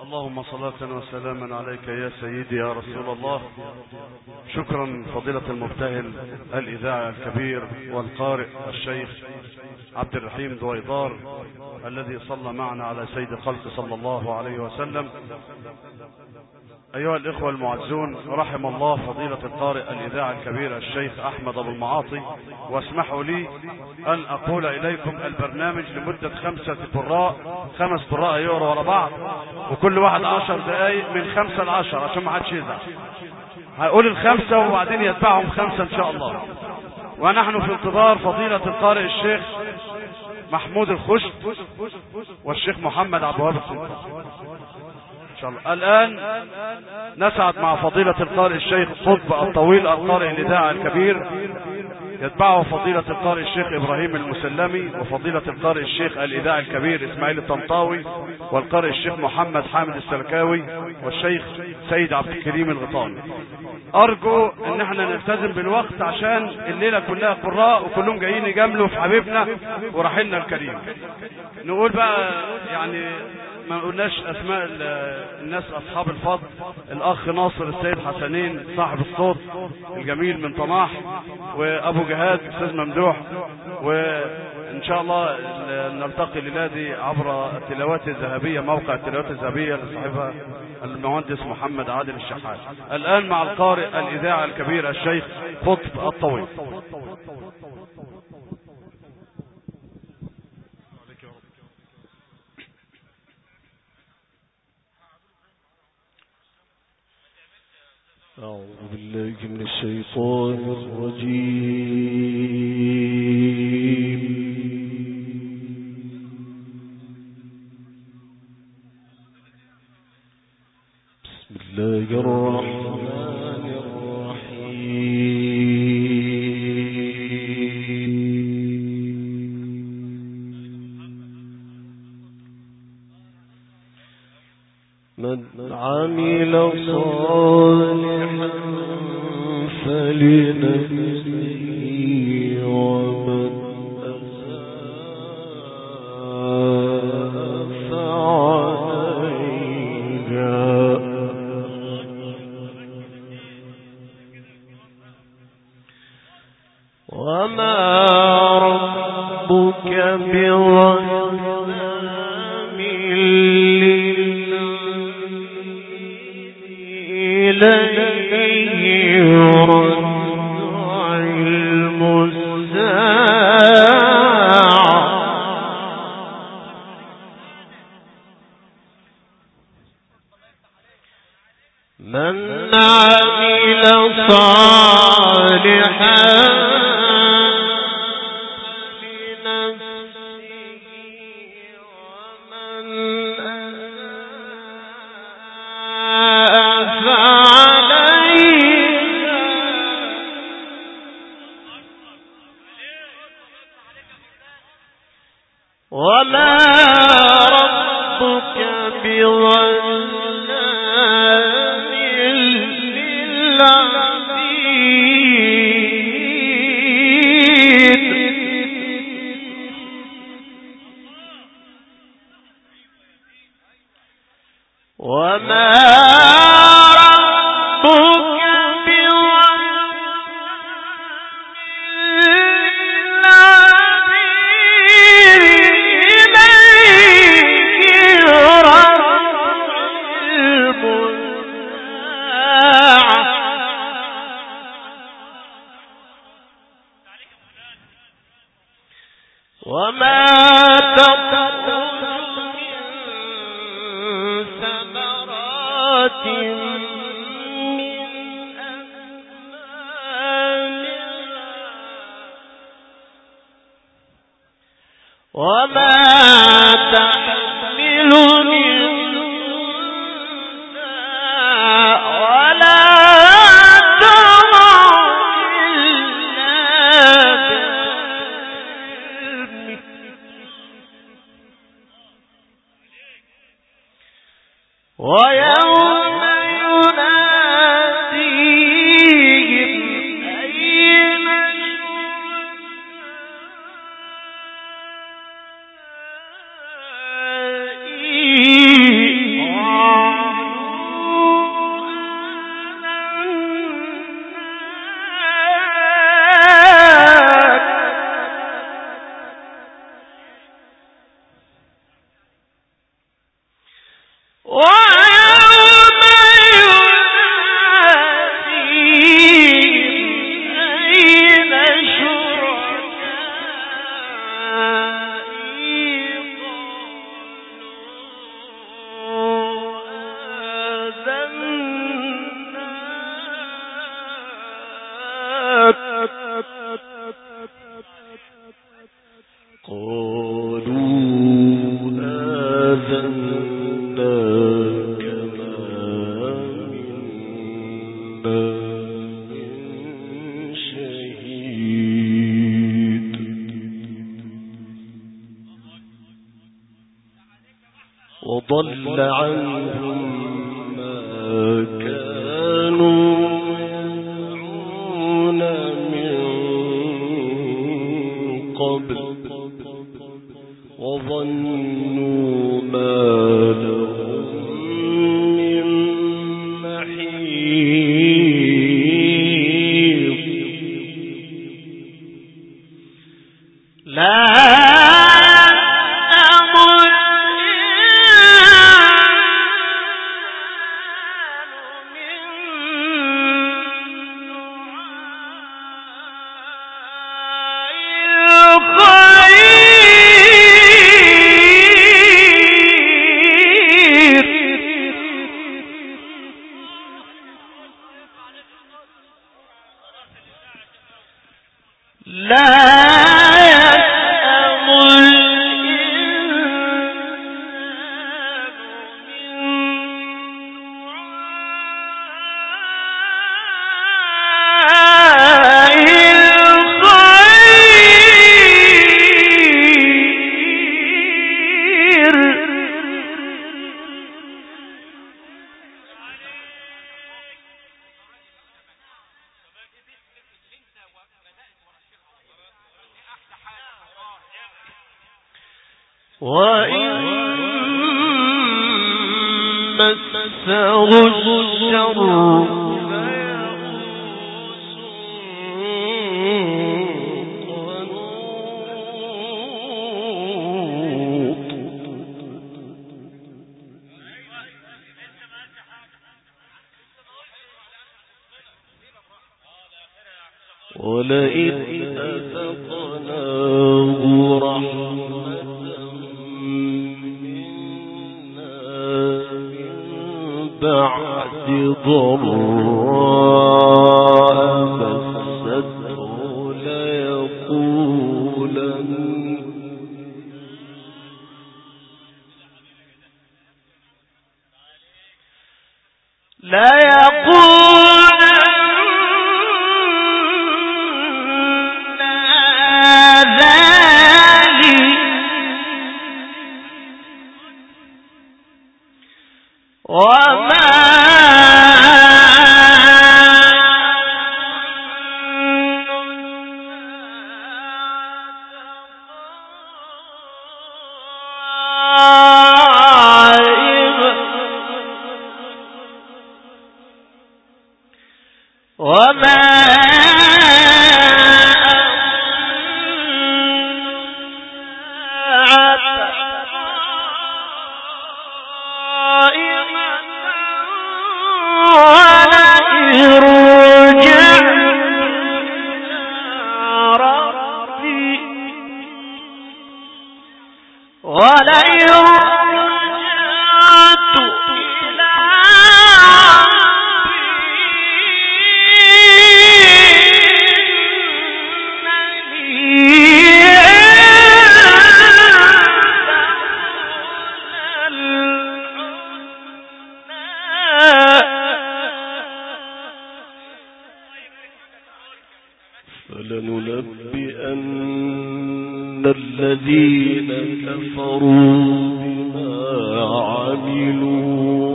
اللهم صلاة وسلاما عليك يا سيدي يا رسول الله. شكرا فضيلة المبتهل الإذاعي الكبير والقارئ الشيخ عبد الرحيم دويدار الذي صلى معنا على سيد الخلق صلى الله عليه وسلم. أيها الإخوة المعزون، رحم الله فضيلة القارئ الإذاعي الكبير الشيخ أحمد أبو المعاطي، واسمحوا لي أن أقول إليكم البرنامج لمدة 5 براء يقروا ورا بعض، وكل واحد 10 دقايق من 5 ل10 عشان ما حدش يزعل. هقول ال5 وبعدين يتبعهم 5 إن شاء الله. ونحن في انتظار فضيلة القارئ الشيخ محمود الخشب والشيخ محمد عبد الوهاب السلطان إن شاء الله. الآن نسعد مع فضيلة القارئ الشيخ قطب الطويل القارئ الإذاعي الكبير، يتبعه فضيلة القارئ الشيخ إبراهيم المسلمي، وفضيلة القارئ الشيخ الإذاعي الكبير إسماعيل الطنطاوي، والقارئ الشيخ محمد حامد السلكاوي، والشيخ سيد عبد الكريم الغطاني. أرجو إن احنا نلتزم بالوقت عشان الليلة كلها قراء وكلهم جايين يجاملوا في حبيبنا ورحلنا الكريم. نقول بقى يعني ما قلناش أسماء الناس أصحاب الفضل: الأخ ناصر السيد حسنين صاحب الصوت الجميل من طماح، وأبو جهاد أستاذ ممدوح، وإن شاء الله نلتقي للادي عبر التلاوات الذهبية، موقع التلاوات الذهبية لصاحبها المهندس محمد عادل الشحات. الآن مع القارئ الإذاعي الكبير الشيخ قطب الطويل. أعوذ بالله من الشيطان الرجيم. بسم الله الرحمن الرحيم. من عمل صالحا فلنفسه ومن أساء فعليها وما ربك بظلام إليه يرجع علم الساعة من عمل صالحا وما ربك بظلام للعبيد وما وما تخرج من ثمرات من أكمامها وما تحمل من أنثى ولا تضع إلا ويوم يناديهم أين شركائي وضل عنهم ما كانوا يدعون من قبل وظنوا ما لهم من محيص لا وإن مسه الشر ولئن أذقناه رحمة منا من بعد ضراء مسته فلننبئن الذين كفروا بما عملوا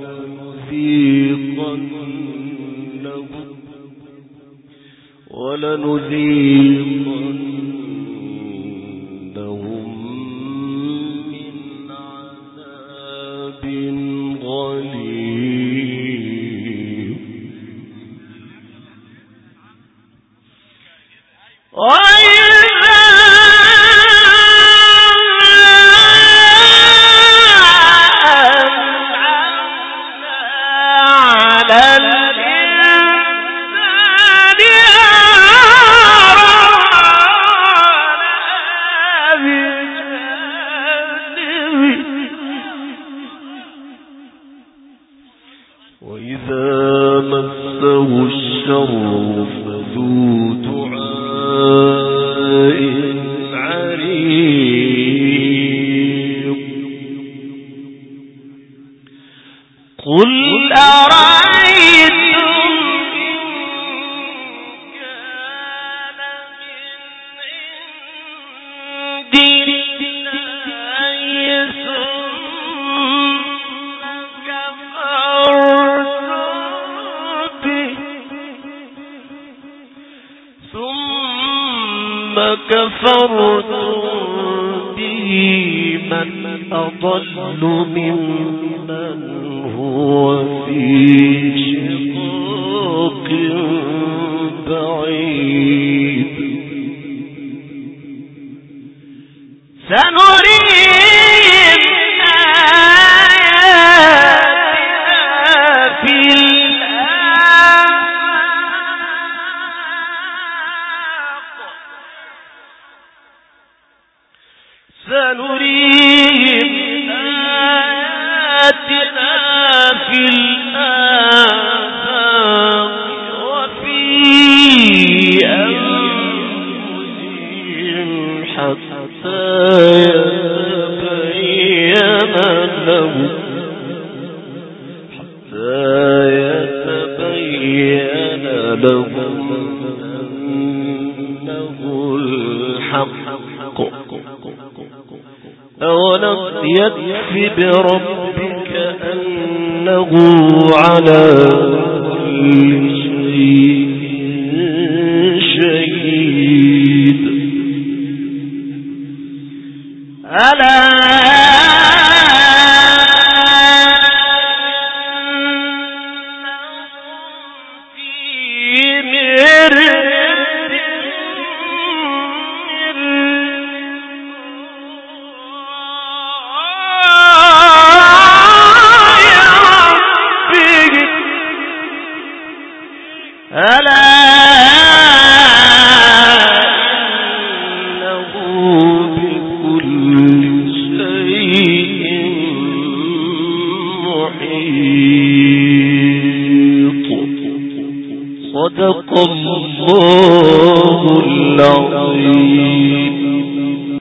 ولنذيقنهم من عذاب غليظ وإذا وإذا مسه الشر فذو دعاء عريض قل أرأيتم كفرتم به من أضل ممن هو في شقاق بعيد سنريهم آياتنا في الآفاق وفي أنفسهم حتى يتبين لهم أنه الحق أولم يكف بربك أنه على كل شيء شهيد ألا صدق الله العظيم.